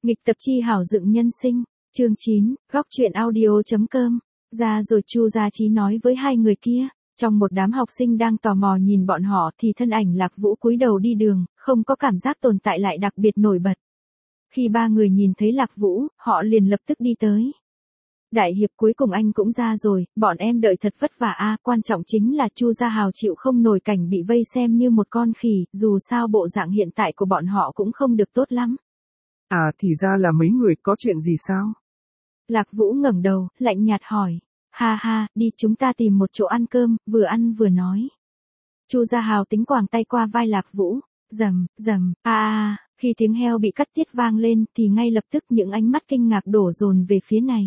Nghịch tập chi hảo dựng nhân sinh, chương 9, góc truyện audio.com. Ra rồi Chu Gia Chí nói với hai người kia, trong một đám học sinh đang tò mò nhìn bọn họ thì thân ảnh Lạc Vũ cúi đầu đi đường, không có cảm giác tồn tại lại đặc biệt nổi bật. Khi ba người nhìn thấy Lạc Vũ, họ liền lập tức đi tới. Đại hiệp cuối cùng anh cũng ra rồi, bọn em đợi thật vất vả a, quan trọng chính là Chu Gia Hào chịu không nổi cảnh bị vây xem như một con khỉ, dù sao bộ dạng hiện tại của bọn họ cũng không được tốt lắm. À thì ra là mấy người có chuyện gì sao? Lạc Vũ ngẩng đầu, lạnh nhạt hỏi. Ha ha, đi chúng ta tìm một chỗ ăn cơm, vừa ăn vừa nói. Chu Gia Hào tính quàng tay qua vai Lạc Vũ, rầm, rầm, khi tiếng heo bị cắt tiết vang lên thì ngay lập tức những ánh mắt kinh ngạc đổ dồn về phía này.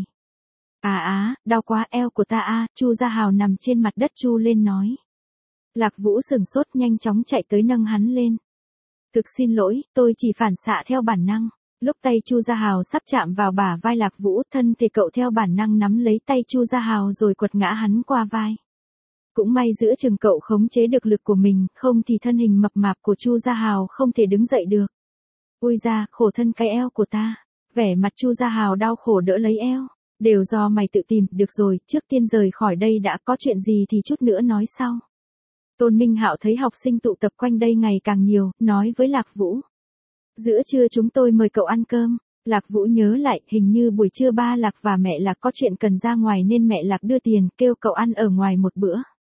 Đau quá eo của ta Chu Gia Hào nằm trên mặt đất chu lên nói. Lạc Vũ sừng sốt nhanh chóng chạy tới nâng hắn lên. Thực xin lỗi, tôi chỉ phản xạ theo bản năng. Lúc tay Chu Gia Hào sắp chạm vào bả vai Lạc Vũ, thân thể cậu theo bản năng nắm lấy tay Chu Gia Hào rồi quật ngã hắn qua vai. Cũng may giữa chừng cậu khống chế được lực của mình, không thì thân hình mập mạp của Chu Gia Hào không thể đứng dậy được. Ui da, khổ thân cái eo của ta. Vẻ mặt Chu Gia Hào đau khổ đỡ lấy eo. Đều do mày tự tìm, được rồi, trước tiên rời khỏi đây đã, có chuyện gì thì chút nữa nói sau. Tôn Minh Hạo thấy học sinh tụ tập quanh đây ngày càng nhiều, nói với Lạc Vũ. Giữa trưa chúng tôi mời cậu ăn cơm. Lạc Vũ nhớ lại, hình như buổi trưa ba Lạc và mẹ Lạc có chuyện cần ra ngoài nên mẹ Lạc đưa tiền, kêu cậu ăn ở ngoài một bữa.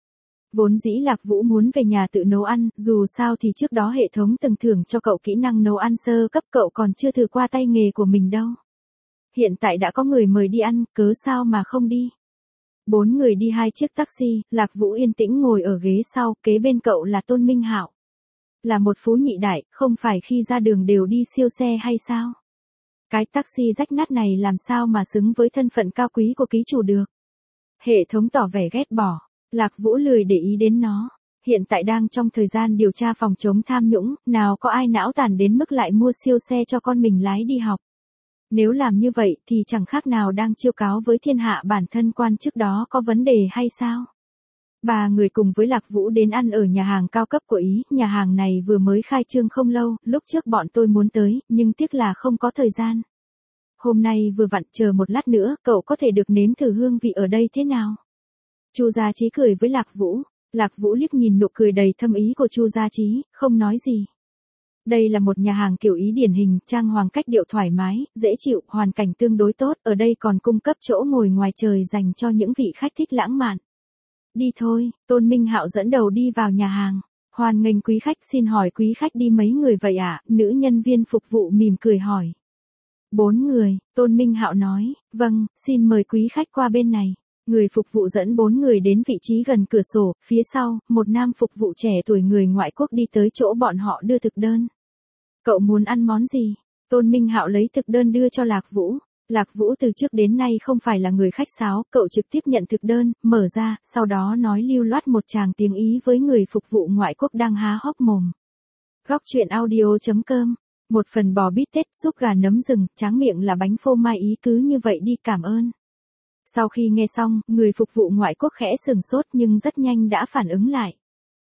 Vốn dĩ Lạc Vũ muốn về nhà tự nấu ăn, dù sao thì trước đó hệ thống từng thưởng cho cậu kỹ năng nấu ăn sơ cấp, cậu còn chưa thử qua tay nghề của mình đâu. Hiện tại đã có người mời đi ăn, cớ sao mà không đi. 4 người đi 2 chiếc taxi, Lạc Vũ yên tĩnh ngồi ở ghế sau, kế bên cậu là Tôn Minh Hạo. Là một phú nhị đại, không phải khi ra đường đều đi siêu xe hay sao? Cái taxi rách nát này làm sao mà xứng với thân phận cao quý của ký chủ được? Hệ thống tỏ vẻ ghét bỏ, Lạc Vũ lười để ý đến nó. Hiện tại đang trong thời gian điều tra phòng chống tham nhũng, nào có ai não tàn đến mức lại mua siêu xe cho con mình lái đi học. Nếu làm như vậy thì chẳng khác nào đang chiêu cáo với thiên hạ bản thân quan chức đó có vấn đề hay sao? Ba người cùng với Lạc Vũ đến ăn ở nhà hàng cao cấp của Ý, nhà hàng này vừa mới khai trương không lâu, lúc trước bọn tôi muốn tới, nhưng tiếc là không có thời gian. Hôm nay vừa vặn, chờ một lát nữa, cậu có thể được nếm thử hương vị ở đây thế nào? Chu Gia Chí cười với Lạc Vũ. Lạc Vũ liếc nhìn nụ cười đầy thâm ý của Chu Gia Chí, không nói gì. Đây là một nhà hàng kiểu Ý điển hình, trang hoàng cách điệu thoải mái, dễ chịu, hoàn cảnh tương đối tốt, ở đây còn cung cấp chỗ ngồi ngoài trời dành cho những vị khách thích lãng mạn. Đi thôi, Tôn Minh Hạo dẫn đầu đi vào nhà hàng. Hoan nghênh quý khách, xin hỏi quý khách đi mấy người vậy ạ? Nữ nhân viên phục vụ mỉm cười hỏi. 4 người, Tôn Minh Hạo nói, vâng, xin mời quý khách qua bên này. Người phục vụ dẫn 4 người đến vị trí gần cửa sổ, phía sau, một nam phục vụ trẻ tuổi người ngoại quốc đi tới chỗ bọn họ đưa thực đơn. Cậu muốn ăn món gì? Tôn Minh Hạo lấy thực đơn đưa cho Lạc Vũ. Lạc Vũ từ trước đến nay không phải là người khách sáo, cậu trực tiếp nhận thực đơn, mở ra, sau đó nói lưu loát một tràng tiếng Ý với người phục vụ ngoại quốc đang há hốc mồm. Góc truyện audio.com. Một phần bò bít tết, súp gà nấm rừng, tráng miệng là bánh phô mai Ý, cứ như vậy đi, cảm ơn. Sau khi nghe xong, người phục vụ ngoại quốc khẽ sừng sốt nhưng rất nhanh đã phản ứng lại.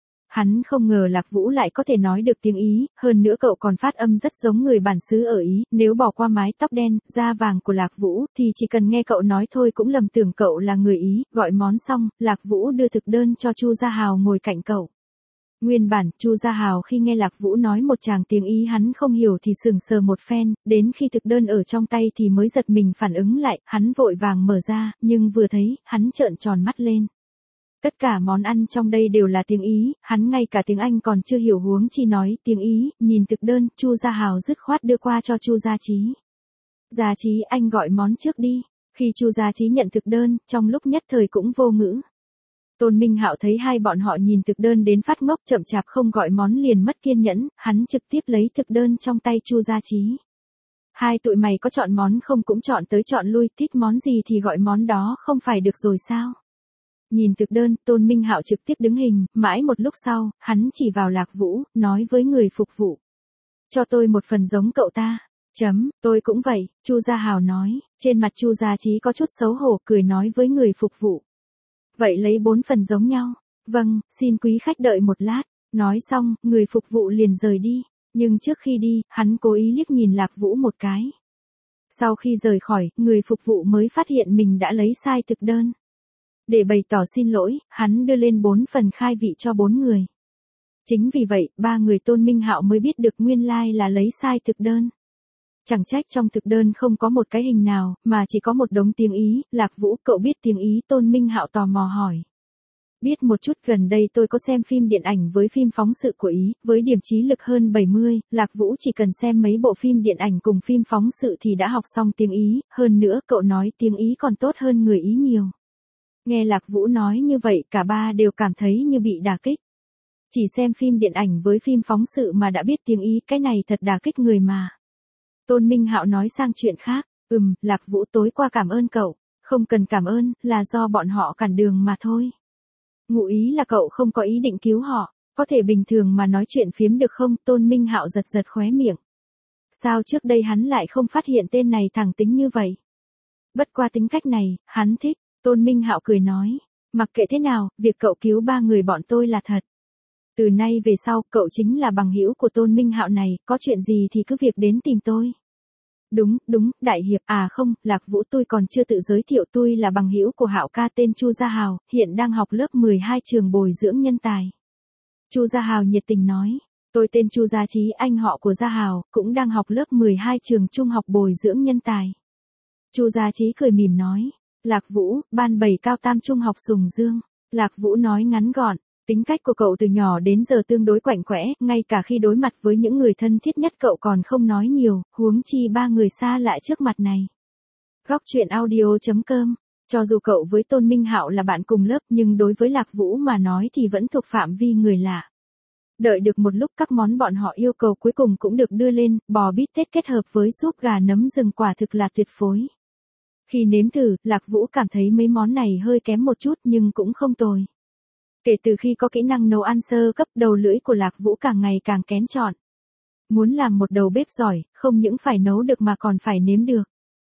Hắn không ngờ Lạc Vũ lại có thể nói được tiếng Ý, hơn nữa cậu còn phát âm rất giống người bản xứ ở Ý, nếu bỏ qua mái tóc đen, da vàng của Lạc Vũ, thì chỉ cần nghe cậu nói thôi cũng lầm tưởng cậu là người Ý. Gọi món xong, Lạc Vũ đưa thực đơn cho Chu Gia Hào ngồi cạnh cậu. Nguyên bản, Chu Gia Hào khi nghe Lạc Vũ nói một tràng tiếng Ý hắn không hiểu thì sững sờ một phen, đến khi thực đơn ở trong tay thì mới giật mình phản ứng lại, hắn vội vàng mở ra, nhưng vừa thấy, hắn trợn tròn mắt lên. Tất cả món ăn trong đây đều là tiếng Ý, hắn ngay cả tiếng Anh còn chưa hiểu huống chi nói tiếng Ý, nhìn thực đơn, Chu Gia Hào dứt khoát đưa qua cho Chu Gia Chí. Gia Chí, anh gọi món trước đi. Khi Chu Gia Chí nhận thực đơn, trong lúc nhất thời cũng vô ngữ. Tôn Minh Hạo thấy hai bọn họ nhìn thực đơn đến phát ngốc, chậm chạp không gọi món liền mất kiên nhẫn, hắn trực tiếp lấy thực đơn trong tay Chu Gia Chí. Hai tụi mày có chọn món không cũng chọn tới chọn lui, thích món gì thì gọi món đó không phải được rồi sao? Nhìn thực đơn, Tôn Minh Hạo trực tiếp đứng hình, mãi một lúc sau, hắn chỉ vào Lạc Vũ, nói với người phục vụ. Cho tôi một phần giống cậu ta. Tôi cũng vậy, Chu Gia Hào nói, trên mặt Chu Gia Chí có chút xấu hổ, cười nói với người phục vụ. Vậy lấy 4 phần giống nhau. Vâng, xin quý khách đợi một lát. Nói xong, người phục vụ liền rời đi. Nhưng trước khi đi, hắn cố ý liếc nhìn Lạc Vũ một cái. Sau khi rời khỏi, người phục vụ mới phát hiện mình đã lấy sai thực đơn. Để bày tỏ xin lỗi, hắn đưa lên 4 phần khai vị cho 4 người. Chính vì vậy, 3 người Tôn Minh Hạo mới biết được nguyên lai là lấy sai thực đơn. Chẳng trách trong thực đơn không có một cái hình nào, mà chỉ có một đống tiếng Ý. Lạc Vũ, cậu biết tiếng Ý? Tôn Minh Hạo tò mò hỏi. Biết một chút, gần đây tôi có xem phim điện ảnh với phim phóng sự của Ý, với điểm trí lực hơn 70, Lạc Vũ chỉ cần xem mấy bộ phim điện ảnh cùng phim phóng sự thì đã học xong tiếng Ý, hơn nữa cậu nói tiếng Ý còn tốt hơn người Ý nhiều. Nghe Lạc Vũ nói như vậy, cả ba đều cảm thấy như bị đả kích. Chỉ xem phim điện ảnh với phim phóng sự mà đã biết tiếng Ý, cái này thật đả kích người mà. Tôn Minh Hạo nói sang chuyện khác, Lạc Vũ, tối qua cảm ơn cậu. Không cần cảm ơn, là do bọn họ cản đường mà thôi. Ngụ ý là cậu không có ý định cứu họ, có thể bình thường mà nói chuyện phiếm được không? Tôn Minh Hạo giật giật khóe miệng. Sao trước đây hắn lại không phát hiện tên này thẳng tính như vậy? Bất qua tính cách này, hắn thích. Tôn Minh Hạo cười nói, mặc kệ thế nào, việc cậu cứu 3 người bọn tôi là thật. Từ nay về sau, cậu chính là bằng hữu của Tôn Minh Hạo này, có chuyện gì thì cứ việc đến tìm tôi. Đúng, đại hiệp, không, Lạc Vũ, tôi còn chưa tự giới thiệu, tôi là bằng hữu của Hạo ca, tên Chu Gia Hào, hiện đang học lớp 12 trường bồi dưỡng nhân tài. Chu Gia Hào nhiệt tình nói, tôi tên Chu Gia Chí, anh họ của Gia Hào, cũng đang học lớp 12 trường trung học bồi dưỡng nhân tài. Chu Gia Chí cười mỉm nói, Lạc Vũ, ban 7 cao tam trung học Sùng Dương. Lạc Vũ nói ngắn gọn, tính cách của cậu từ nhỏ đến giờ tương đối quạnh quẽ, ngay cả khi đối mặt với những người thân thiết nhất cậu còn không nói nhiều, huống chi 3 người xa lạ trước mặt này. Góc truyện audio.com. Cho dù cậu với Tôn Minh Hạo là bạn cùng lớp nhưng đối với Lạc Vũ mà nói thì vẫn thuộc phạm vi người lạ. Đợi được một lúc các món bọn họ yêu cầu cuối cùng cũng được đưa lên, bò bít tết kết hợp với súp gà nấm rừng quả thực là tuyệt phối. Khi nếm thử, Lạc Vũ cảm thấy mấy món này hơi kém một chút nhưng cũng không tồi. Kể từ khi có kỹ năng nấu ăn sơ cấp, đầu lưỡi của Lạc Vũ càng ngày càng kén chọn. Muốn làm một đầu bếp giỏi, không những phải nấu được mà còn phải nếm được.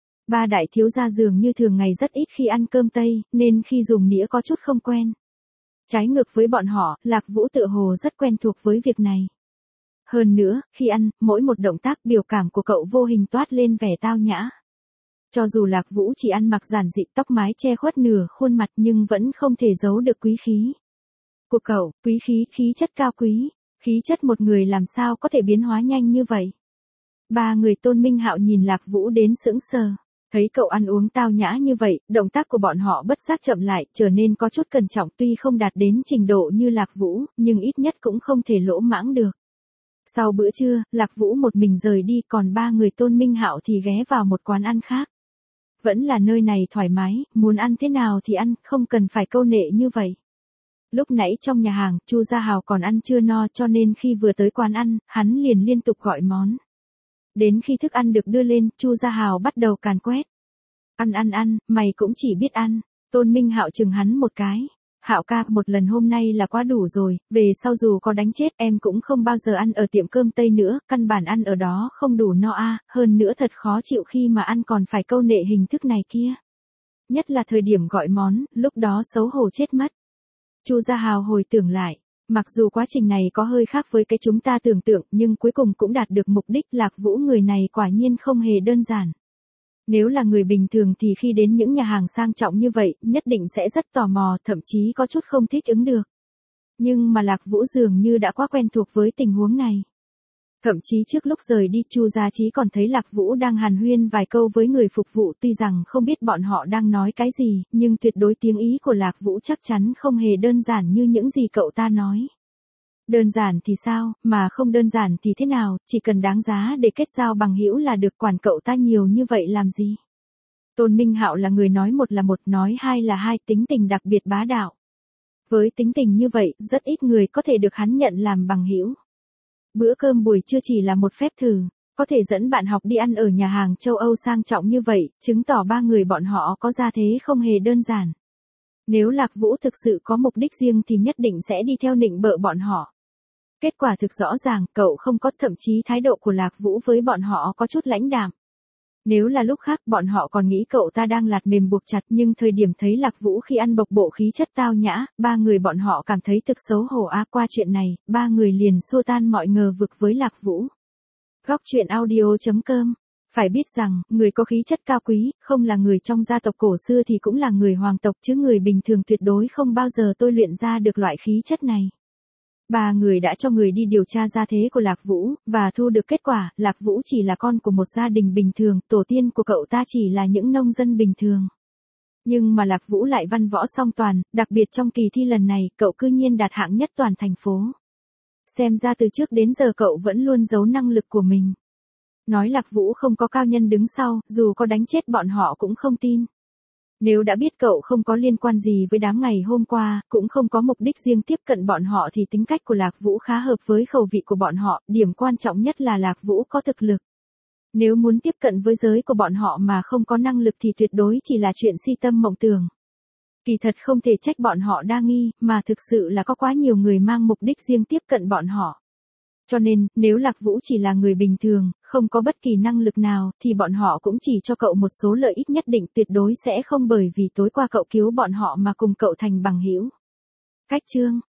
3 đại thiếu gia dường như thường ngày rất ít khi ăn cơm Tây, nên khi dùng nĩa có chút không quen. Trái ngược với bọn họ, Lạc Vũ tựa hồ rất quen thuộc với việc này. Hơn nữa, khi ăn, mỗi một động tác biểu cảm của cậu vô hình toát lên vẻ tao nhã. Cho dù Lạc Vũ chỉ ăn mặc giản dị, tóc mái che khuất nửa khuôn mặt nhưng vẫn không thể giấu được quý khí của cậu, quý khí, khí chất cao quý, khí chất một người làm sao có thể biến hóa nhanh như vậy. 3 người Tôn Minh Hạo nhìn Lạc Vũ đến sững sờ, thấy cậu ăn uống tao nhã như vậy, động tác của bọn họ bất giác chậm lại, trở nên có chút cẩn trọng, tuy không đạt đến trình độ như Lạc Vũ, nhưng ít nhất cũng không thể lỗ mãng được. Sau bữa trưa, Lạc Vũ một mình rời đi, còn 3 người Tôn Minh Hạo thì ghé vào một quán ăn khác. Vẫn là nơi này thoải mái, muốn ăn thế nào thì ăn, không cần phải câu nệ như vậy. Lúc nãy trong nhà hàng, Chu Gia Hào còn ăn chưa no cho nên khi vừa tới quán ăn, hắn liền liên tục gọi món. Đến khi thức ăn được đưa lên, Chu Gia Hào bắt đầu càn quét. Ăn, mày cũng chỉ biết ăn. Tôn Minh Hạo chừng hắn một cái. Hạo ca, một lần hôm nay là quá đủ rồi, về sau dù có đánh chết em cũng không bao giờ ăn ở tiệm cơm Tây nữa, căn bản ăn ở đó không đủ no hơn nữa thật khó chịu khi mà ăn còn phải câu nệ hình thức này kia. Nhất là thời điểm gọi món, lúc đó xấu hổ chết mất. Chu Gia Hào hồi tưởng lại, mặc dù quá trình này có hơi khác với cái chúng ta tưởng tượng nhưng cuối cùng cũng đạt được mục đích. Lạc Vũ người này quả nhiên không hề đơn giản. Nếu là người bình thường thì khi đến những nhà hàng sang trọng như vậy, nhất định sẽ rất tò mò, thậm chí có chút không thích ứng được. Nhưng mà Lạc Vũ dường như đã quá quen thuộc với tình huống này. Thậm chí trước lúc rời đi, Chu Gia Chí còn thấy Lạc Vũ đang hàn huyên vài câu với người phục vụ, tuy rằng không biết bọn họ đang nói cái gì, nhưng tuyệt đối tiếng Ý của Lạc Vũ chắc chắn không hề đơn giản như những gì cậu ta nói. Đơn giản thì sao, mà không đơn giản thì thế nào, chỉ cần đáng giá để kết giao bằng hữu là được, quản cậu ta nhiều như vậy làm gì. Tôn Minh Hạo là người nói một là một, nói hai là hai, tính tình đặc biệt bá đạo. Với tính tình như vậy, rất ít người có thể được hắn nhận làm bằng hữu. Bữa cơm buổi trưa chỉ là một phép thử, có thể dẫn bạn học đi ăn ở nhà hàng châu Âu sang trọng như vậy, chứng tỏ 3 người bọn họ có gia thế không hề đơn giản. Nếu Lạc Vũ thực sự có mục đích riêng thì nhất định sẽ đi theo nịnh bợ bọn họ. Kết quả thực rõ ràng, cậu không có, thậm chí thái độ của Lạc Vũ với bọn họ có chút lãnh đạm. Nếu là lúc khác bọn họ còn nghĩ cậu ta đang lạt mềm buộc chặt, nhưng thời điểm thấy Lạc Vũ khi ăn bộc bộ khí chất tao nhã, 3 người bọn họ cảm thấy thực xấu hổ. Qua chuyện này, 3 người liền xua tan mọi ngờ vực với Lạc Vũ. Góc truyện audio.com Phải biết rằng, người có khí chất cao quý, không là người trong gia tộc cổ xưa thì cũng là người hoàng tộc chứ người bình thường tuyệt đối không bao giờ tôi luyện ra được loại khí chất này. Ba người đã cho người đi điều tra gia thế của Lạc Vũ, và thu được kết quả, Lạc Vũ chỉ là con của một gia đình bình thường, tổ tiên của cậu ta chỉ là những nông dân bình thường. Nhưng mà Lạc Vũ lại văn võ song toàn, đặc biệt trong kỳ thi lần này, cậu cư nhiên đạt hạng nhất toàn thành phố. Xem ra từ trước đến giờ cậu vẫn luôn giấu năng lực của mình. Nói Lạc Vũ không có cao nhân đứng sau, dù có đánh chết bọn họ cũng không tin. Nếu đã biết cậu không có liên quan gì với đám ngày hôm qua, cũng không có mục đích riêng tiếp cận bọn họ thì tính cách của Lạc Vũ khá hợp với khẩu vị của bọn họ, điểm quan trọng nhất là Lạc Vũ có thực lực. Nếu muốn tiếp cận với giới của bọn họ mà không có năng lực thì tuyệt đối chỉ là chuyện si tâm mộng tưởng. Kỳ thật không thể trách bọn họ đa nghi, mà thực sự là có quá nhiều người mang mục đích riêng tiếp cận bọn họ. Cho nên, nếu Lạc Vũ chỉ là người bình thường, không có bất kỳ năng lực nào, thì bọn họ cũng chỉ cho cậu một số lợi ích nhất định, tuyệt đối sẽ không bởi vì tối qua cậu cứu bọn họ mà cùng cậu thành bằng hữu. Cách chương